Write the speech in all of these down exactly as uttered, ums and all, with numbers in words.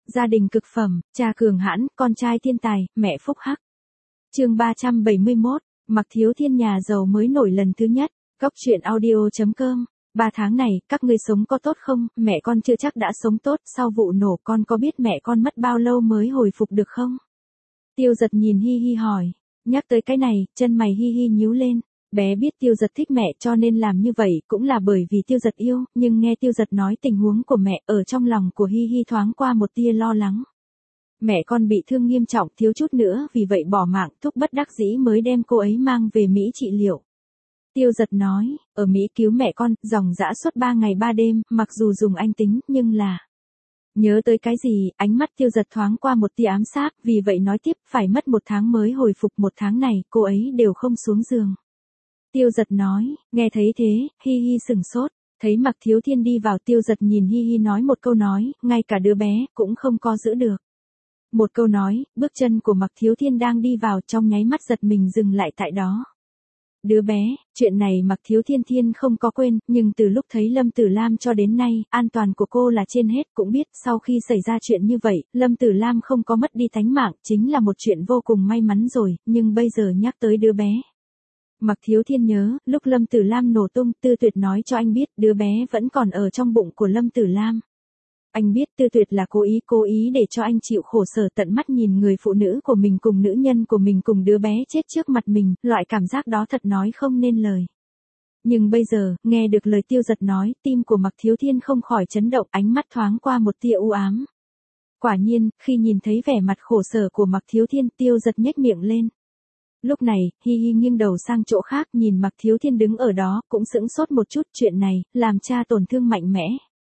Gia đình cực phẩm, cha cường hãn, con trai thiên tài, mẹ phúc hắc. Chương ba trăm bảy mươi mốt, Mạc Thiếu Thiên nhà giàu mới nổi lần thứ nhất. Góc truyện audio chấm com. Ba tháng này, các ngươi sống có tốt không? Mẹ con chưa chắc đã sống tốt, sau vụ nổ con có biết mẹ con mất bao lâu mới hồi phục được không? Tiêu Dật nhìn Hi Hi hỏi. Nhắc tới cái này, chân mày Hi Hi nhíu lên. Bé biết Tiêu Dật thích mẹ cho nên làm như vậy cũng là bởi vì Tiêu Dật yêu, nhưng nghe Tiêu Dật nói tình huống của mẹ, ở trong lòng của Hi Hi thoáng qua một tia lo lắng. Mẹ con bị thương nghiêm trọng, thiếu chút nữa vì vậy bỏ mạng, thúc bất đắc dĩ mới đem cô ấy mang về Mỹ trị liệu. Tiêu Dật nói, ở Mỹ cứu mẹ con, dòng dã suốt ba ngày ba đêm, mặc dù dùng anh tính, nhưng là... Nhớ tới cái gì, ánh mắt Tiêu Dật thoáng qua một tia ám sát, vì vậy nói tiếp, phải mất một tháng mới hồi phục, một tháng này, cô ấy đều không xuống giường. Tiêu Dật nói, nghe thấy thế, Hi Hi sừng sốt, thấy Mạc Thiếu Thiên đi vào, Tiêu Dật nhìn Hi Hi nói một câu nói, ngay cả đứa bé, cũng không có giữ được. Một câu nói, bước chân của Mạc Thiếu Thiên đang đi vào trong nháy mắt giật mình dừng lại tại đó. Đứa bé, chuyện này Mạc Thiếu Thiên Thiên không có quên, nhưng từ lúc thấy Lâm Tử Lam cho đến nay, an toàn của cô là trên hết, cũng biết sau khi xảy ra chuyện như vậy, Lâm Tử Lam không có mất đi tánh mạng, chính là một chuyện vô cùng may mắn rồi, nhưng bây giờ nhắc tới đứa bé. Mạc Thiếu Thiên nhớ, lúc Lâm Tử Lam nổ tung, Tư Tuyệt nói cho anh biết đứa bé vẫn còn ở trong bụng của Lâm Tử Lam. Anh biết Tư Tuyệt là cố ý, cố ý để cho anh chịu khổ sở tận mắt nhìn người phụ nữ của mình cùng nữ nhân của mình cùng đứa bé chết trước mặt mình, loại cảm giác đó thật nói không nên lời. Nhưng bây giờ, nghe được lời Tiêu Dật nói, tim của Mạc Thiếu Thiên không khỏi chấn động, ánh mắt thoáng qua một tia u ám. Quả nhiên, khi nhìn thấy vẻ mặt khổ sở của Mạc Thiếu Thiên, Tiêu Dật nhếch miệng lên. Lúc này, Hi Hi nghiêng đầu sang chỗ khác nhìn Mạc Thiếu Thiên đứng ở đó, cũng sững sốt một chút, chuyện này, làm cha tổn thương mạnh mẽ.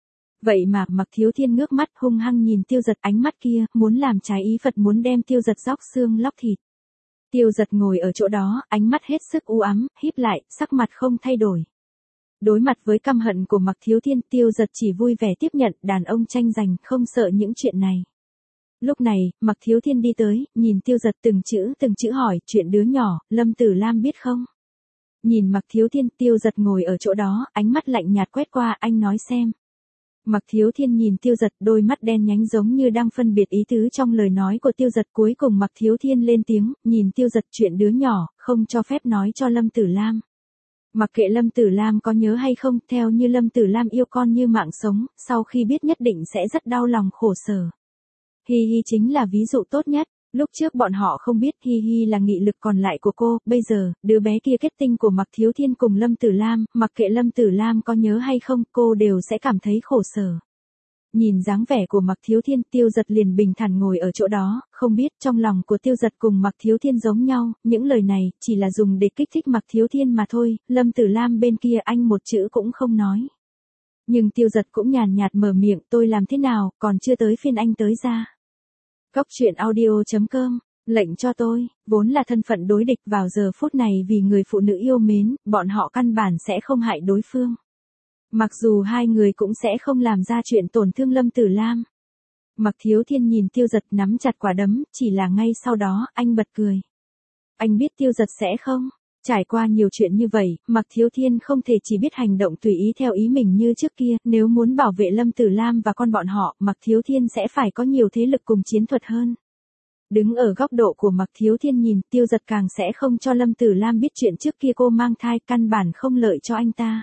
Vậy mà, Mạc Thiếu Thiên ngước mắt hung hăng nhìn Tiêu Dật, ánh mắt kia, muốn làm trái ý Phật, muốn đem Tiêu Dật róc xương lóc thịt. Tiêu Dật ngồi ở chỗ đó, ánh mắt hết sức u ám, híp lại, sắc mặt không thay đổi. Đối mặt với căm hận của Mạc Thiếu Thiên, Tiêu Dật chỉ vui vẻ tiếp nhận, đàn ông tranh giành, không sợ những chuyện này. Lúc này, Mạc Thiếu Thiên đi tới, nhìn Tiêu Dật từng chữ từng chữ hỏi, chuyện đứa nhỏ, Lâm Tử Lam biết không? Nhìn Mạc Thiếu Thiên, Tiêu Dật ngồi ở chỗ đó, ánh mắt lạnh nhạt quét qua, anh nói xem. Mạc Thiếu Thiên nhìn Tiêu Dật, đôi mắt đen nhánh giống như đang phân biệt ý tứ trong lời nói của Tiêu Dật, cuối cùng Mạc Thiếu Thiên lên tiếng, nhìn Tiêu Dật, chuyện đứa nhỏ, không cho phép nói cho Lâm Tử Lam. Mặc kệ Lâm Tử Lam có nhớ hay không, theo như Lâm Tử Lam yêu con như mạng sống, sau khi biết nhất định sẽ rất đau lòng khổ sở. Hi Hi chính là ví dụ tốt nhất, lúc trước bọn họ không biết Hi Hi là nghị lực còn lại của cô, bây giờ, đứa bé kia kết tinh của Mạc Thiếu Thiên cùng Lâm Tử Lam, mặc kệ Lâm Tử Lam có nhớ hay không, cô đều sẽ cảm thấy khổ sở. Nhìn dáng vẻ của Mạc Thiếu Thiên, Tiêu Dật liền bình thản ngồi ở chỗ đó, không biết trong lòng của Tiêu Dật cùng Mạc Thiếu Thiên giống nhau, những lời này, chỉ là dùng để kích thích Mạc Thiếu Thiên mà thôi, Lâm Tử Lam bên kia anh một chữ cũng không nói. Nhưng Tiêu Dật cũng nhàn nhạt mở miệng, tôi làm thế nào, còn chưa tới phiên anh tới ra. Góc truyện audio chấm com, lệnh cho tôi, vốn là thân phận đối địch vào giờ phút này vì người phụ nữ yêu mến, bọn họ căn bản sẽ không hại đối phương. Mặc dù hai người cũng sẽ không làm ra chuyện tổn thương Lâm Tử Lam. Mạc Thiếu Thiên nhìn Tiêu Dật nắm chặt quả đấm, chỉ là ngay sau đó, anh bật cười. Anh biết Tiêu Dật sẽ không? Trải qua nhiều chuyện như vậy, Mạc Thiếu Thiên không thể chỉ biết hành động tùy ý theo ý mình như trước kia, nếu muốn bảo vệ Lâm Tử Lam và con bọn họ, Mạc Thiếu Thiên sẽ phải có nhiều thế lực cùng chiến thuật hơn. Đứng ở góc độ của Mạc Thiếu Thiên nhìn, Tiêu Dật càng sẽ không cho Lâm Tử Lam biết chuyện trước kia cô mang thai, căn bản không lợi cho anh ta.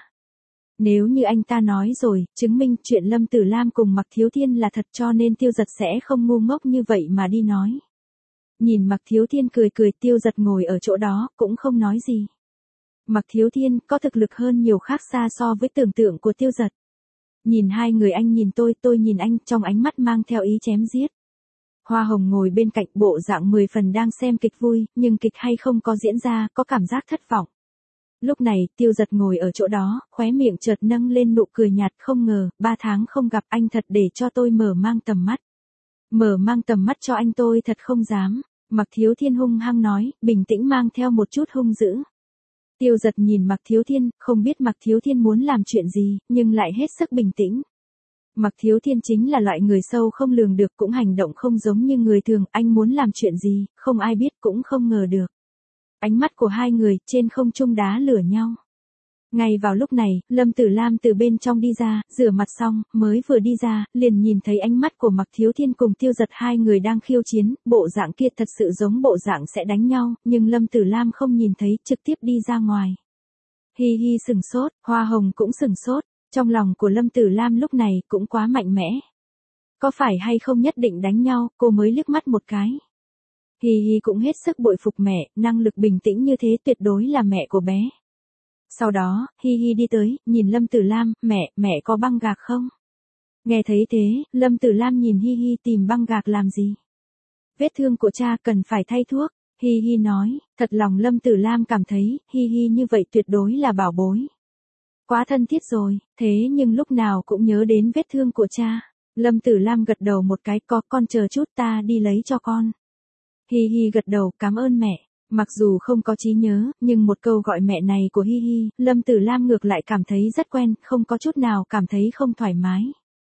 Nếu như anh ta nói rồi, chứng minh chuyện Lâm Tử Lam cùng Mạc Thiếu Thiên là thật, cho nên Tiêu Dật sẽ không ngu ngốc như vậy mà đi nói. Nhìn Mạc Thiếu Thiên cười cười, Tiêu Dật ngồi ở chỗ đó, cũng không nói gì. Mạc Thiếu Thiên có thực lực hơn nhiều, khác xa so với tưởng tượng của Tiêu Dật. Nhìn hai người, anh nhìn tôi, tôi nhìn anh, trong ánh mắt mang theo ý chém giết. Hoa Hồng ngồi bên cạnh, bộ dạng mười phần đang xem kịch vui, nhưng kịch hay không có diễn ra, có cảm giác thất vọng. Lúc này, Tiêu Dật ngồi ở chỗ đó, khóe miệng chợt nâng lên nụ cười nhạt, không ngờ, ba tháng không gặp anh thật để cho tôi mở mang tầm mắt. Mở mang tầm mắt cho anh tôi thật không dám. Mạc Thiếu Thiên hung hăng nói, bình tĩnh mang theo một chút hung dữ. Tiêu Dật nhìn Mạc Thiếu Thiên, không biết Mạc Thiếu Thiên muốn làm chuyện gì, nhưng lại hết sức bình tĩnh. Mạc Thiếu Thiên chính là loại người sâu không lường được, cũng hành động không giống như người thường, anh muốn làm chuyện gì, không ai biết cũng không ngờ được. Ánh mắt của hai người trên không trung đá lửa nhau. Ngay vào lúc này, Lâm Tử Lam từ bên trong đi ra, rửa mặt xong, mới vừa đi ra, liền nhìn thấy ánh mắt của Mạc Thiếu Thiên cùng Tiêu Giật hai người đang khiêu chiến, bộ dạng kia thật sự giống bộ dạng sẽ đánh nhau, nhưng Lâm Tử Lam không nhìn thấy, trực tiếp đi ra ngoài. Hi hi sừng sốt, Hoa Hồng cũng sừng sốt, trong lòng của Lâm Tử Lam lúc này cũng quá mạnh mẽ. Có phải hay không nhất định đánh nhau, cô mới liếc mắt một cái. Hi hi cũng hết sức bội phục mẹ, năng lực bình tĩnh như thế tuyệt đối là mẹ của bé. Sau đó, Hi Hi đi tới, nhìn Lâm Tử Lam, mẹ, mẹ có băng gạc không? Nghe thấy thế, Lâm Tử Lam nhìn Hi Hi tìm băng gạc làm gì? Vết thương của cha cần phải thay thuốc, Hi Hi nói, thật lòng Lâm Tử Lam cảm thấy, Hi Hi như vậy tuyệt đối là bảo bối. Quá thân thiết rồi, thế nhưng lúc nào cũng nhớ đến vết thương của cha. Lâm Tử Lam gật đầu một cái, có con chờ chút ta đi lấy cho con. Hi Hi gật đầu, cảm ơn mẹ. Mặc dù không có trí nhớ, nhưng một câu gọi mẹ này của Hi Hi, Lâm Tử Lam ngược lại cảm thấy rất quen, không có chút nào cảm thấy không thoải mái.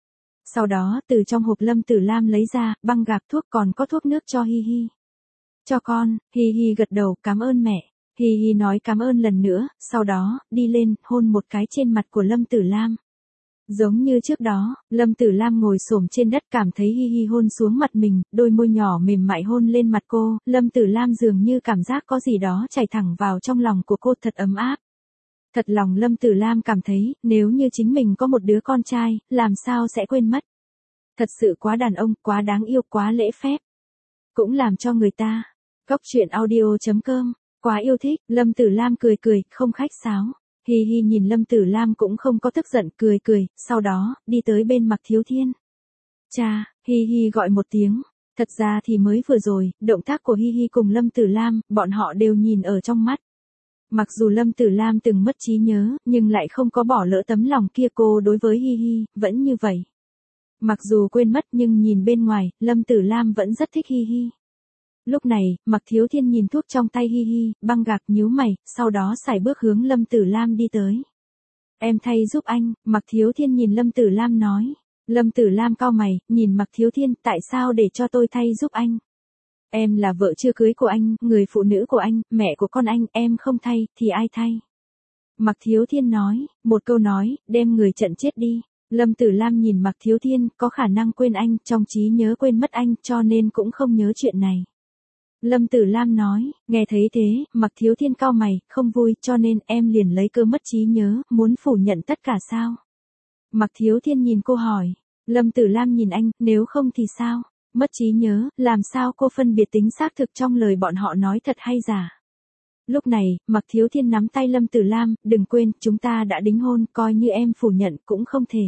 Sau đó, từ trong hộp Lâm Tử Lam lấy ra, băng gạc thuốc còn có thuốc nước cho Hi Hi. Cho con, Hi Hi gật đầu, cảm ơn mẹ. Hi Hi nói cảm ơn lần nữa, sau đó, đi lên, hôn một cái trên mặt của Lâm Tử Lam. Giống như trước đó, Lâm Tử Lam ngồi xổm trên đất cảm thấy Hi Hi hôn xuống mặt mình, đôi môi nhỏ mềm mại hôn lên mặt cô, Lâm Tử Lam dường như cảm giác có gì đó chảy thẳng vào trong lòng của cô thật ấm áp. Thật lòng Lâm Tử Lam cảm thấy, nếu như chính mình có một đứa con trai, làm sao sẽ quên mất. Thật sự quá đàn ông, quá đáng yêu, quá lễ phép. Cũng làm cho người ta. Góc truyện audio chấm com, quá yêu thích, Lâm Tử Lam cười cười, không khách sáo. Hi Hi nhìn Lâm Tử Lam cũng không có tức giận, cười cười, sau đó, đi tới bên Mạc Thiếu Thiên. Cha, Hi Hi gọi một tiếng, thật ra thì mới vừa rồi, động tác của Hi Hi cùng Lâm Tử Lam, bọn họ đều nhìn ở trong mắt. Mặc dù Lâm Tử Lam từng mất trí nhớ, nhưng lại không có bỏ lỡ tấm lòng kia cô đối với Hi Hi, vẫn như vậy. Mặc dù quên mất nhưng nhìn bên ngoài, Lâm Tử Lam vẫn rất thích Hi Hi. Lúc này, Mạc Thiếu Thiên nhìn thuốc trong tay Hi Hi, băng gạc nhíu mày, sau đó sải bước hướng Lâm Tử Lam đi tới. Em thay giúp anh, Mạc Thiếu Thiên nhìn Lâm Tử Lam nói. Lâm Tử Lam cau mày, nhìn Mạc Thiếu Thiên, tại sao để cho tôi thay giúp anh? Em là vợ chưa cưới của anh, người phụ nữ của anh, mẹ của con anh, em không thay, thì ai thay? Mạc Thiếu Thiên nói, một câu nói, đem người trận chết đi. Lâm Tử Lam nhìn Mạc Thiếu Thiên, có khả năng quên anh, trong trí nhớ quên mất anh, cho nên cũng không nhớ chuyện này. Lâm Tử Lam nói, nghe thấy thế, Mạc Thiếu Thiên cau mày, không vui, cho nên em liền lấy cơ mất trí nhớ, muốn phủ nhận tất cả sao? Mạc Thiếu Thiên nhìn cô hỏi, Lâm Tử Lam nhìn anh, nếu không thì sao? Mất trí nhớ, làm sao cô phân biệt tính xác thực trong lời bọn họ nói thật hay giả? Lúc này, Mạc Thiếu Thiên nắm tay Lâm Tử Lam, đừng quên, chúng ta đã đính hôn, coi như em phủ nhận cũng không thể.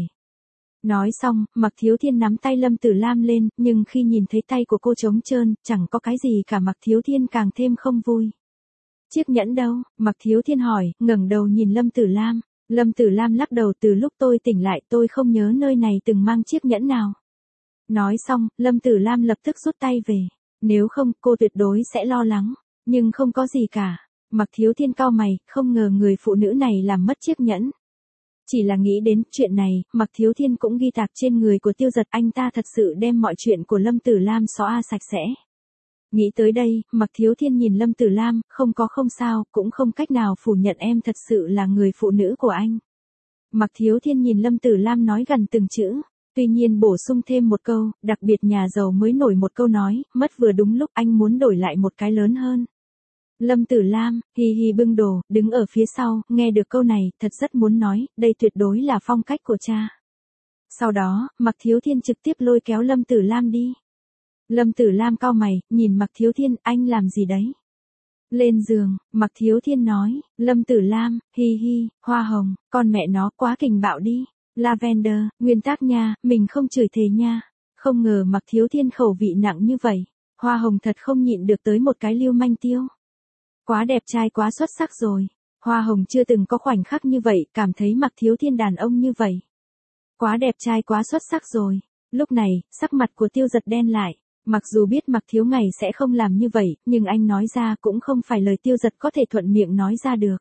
Nói xong, Mạc Thiếu Thiên nắm tay Lâm Tử Lam lên, nhưng khi nhìn thấy tay của cô trống trơn, chẳng có cái gì cả, Mạc Thiếu Thiên càng thêm không vui. Chiếc nhẫn đâu? Mạc Thiếu Thiên hỏi, ngẩng đầu nhìn Lâm Tử Lam. Lâm Tử Lam lắc đầu, từ lúc tôi tỉnh lại tôi không nhớ nơi này từng mang chiếc nhẫn nào. Nói xong, Lâm Tử Lam lập tức rút tay về. Nếu không, cô tuyệt đối sẽ lo lắng. Nhưng không có gì cả. Mạc Thiếu Thiên cau mày, không ngờ người phụ nữ này làm mất chiếc nhẫn. Chỉ là nghĩ đến chuyện này, Mạc Thiếu Thiên cũng ghi tạc trên người của Tiêu Giật, anh ta thật sự đem mọi chuyện của Lâm Tử Lam xóa sạch sẽ. Nghĩ tới đây, Mạc Thiếu Thiên nhìn Lâm Tử Lam, không có không sao, cũng không cách nào phủ nhận em thật sự là người phụ nữ của anh. Mạc Thiếu Thiên nhìn Lâm Tử Lam nói gần từng chữ, tuy nhiên bổ sung thêm một câu, đặc biệt nhà giàu mới nổi một câu nói, mất vừa đúng lúc anh muốn đổi lại một cái lớn hơn. Lâm Tử Lam, Hi Hi bưng đồ, đứng ở phía sau, nghe được câu này, thật rất muốn nói, đây tuyệt đối là phong cách của cha. Sau đó, Mạc Thiếu Thiên trực tiếp lôi kéo Lâm Tử Lam đi. Lâm Tử Lam cau mày, nhìn Mạc Thiếu Thiên, anh làm gì đấy? Lên giường, Mạc Thiếu Thiên nói, Lâm Tử Lam, Hi Hi, Hoa Hồng, con mẹ nó quá kình bạo đi. Lavender, nguyên tắc nha, mình không chửi thề nha. Không ngờ Mạc Thiếu Thiên khẩu vị nặng như vậy. Hoa Hồng thật không nhịn được tới một cái lưu manh tiêu. Quá đẹp trai, quá xuất sắc rồi. Hoa Hồng chưa từng có khoảnh khắc như vậy, cảm thấy Mạc Thiếu Thiên đàn ông như vậy. Quá đẹp trai, quá xuất sắc rồi. Lúc này, sắc mặt của Tiêu Giật đen lại. Mặc dù biết Mạc Thiếu Ngày sẽ không làm như vậy, nhưng anh nói ra cũng không phải lời Tiêu Giật có thể thuận miệng nói ra được.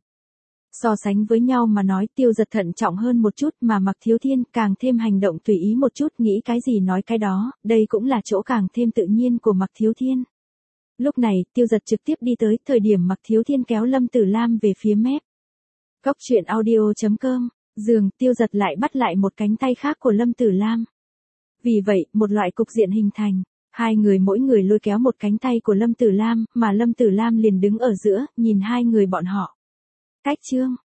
So sánh với nhau mà nói, Tiêu Giật thận trọng hơn một chút, mà Mạc Thiếu Thiên càng thêm hành động tùy ý một chút, nghĩ cái gì nói cái đó, đây cũng là chỗ càng thêm tự nhiên của Mạc Thiếu Thiên. Lúc này, Tiêu Giật trực tiếp đi tới, thời điểm Mạc Thiếu Thiên kéo Lâm Tử Lam về phía mép. Cốc truyện audio chấm com, giường, Tiêu Giật lại bắt lại một cánh tay khác của Lâm Tử Lam. Vì vậy, một loại cục diện hình thành. Hai người mỗi người lôi kéo một cánh tay của Lâm Tử Lam, mà Lâm Tử Lam liền đứng ở giữa, nhìn hai người bọn họ. Cách chương.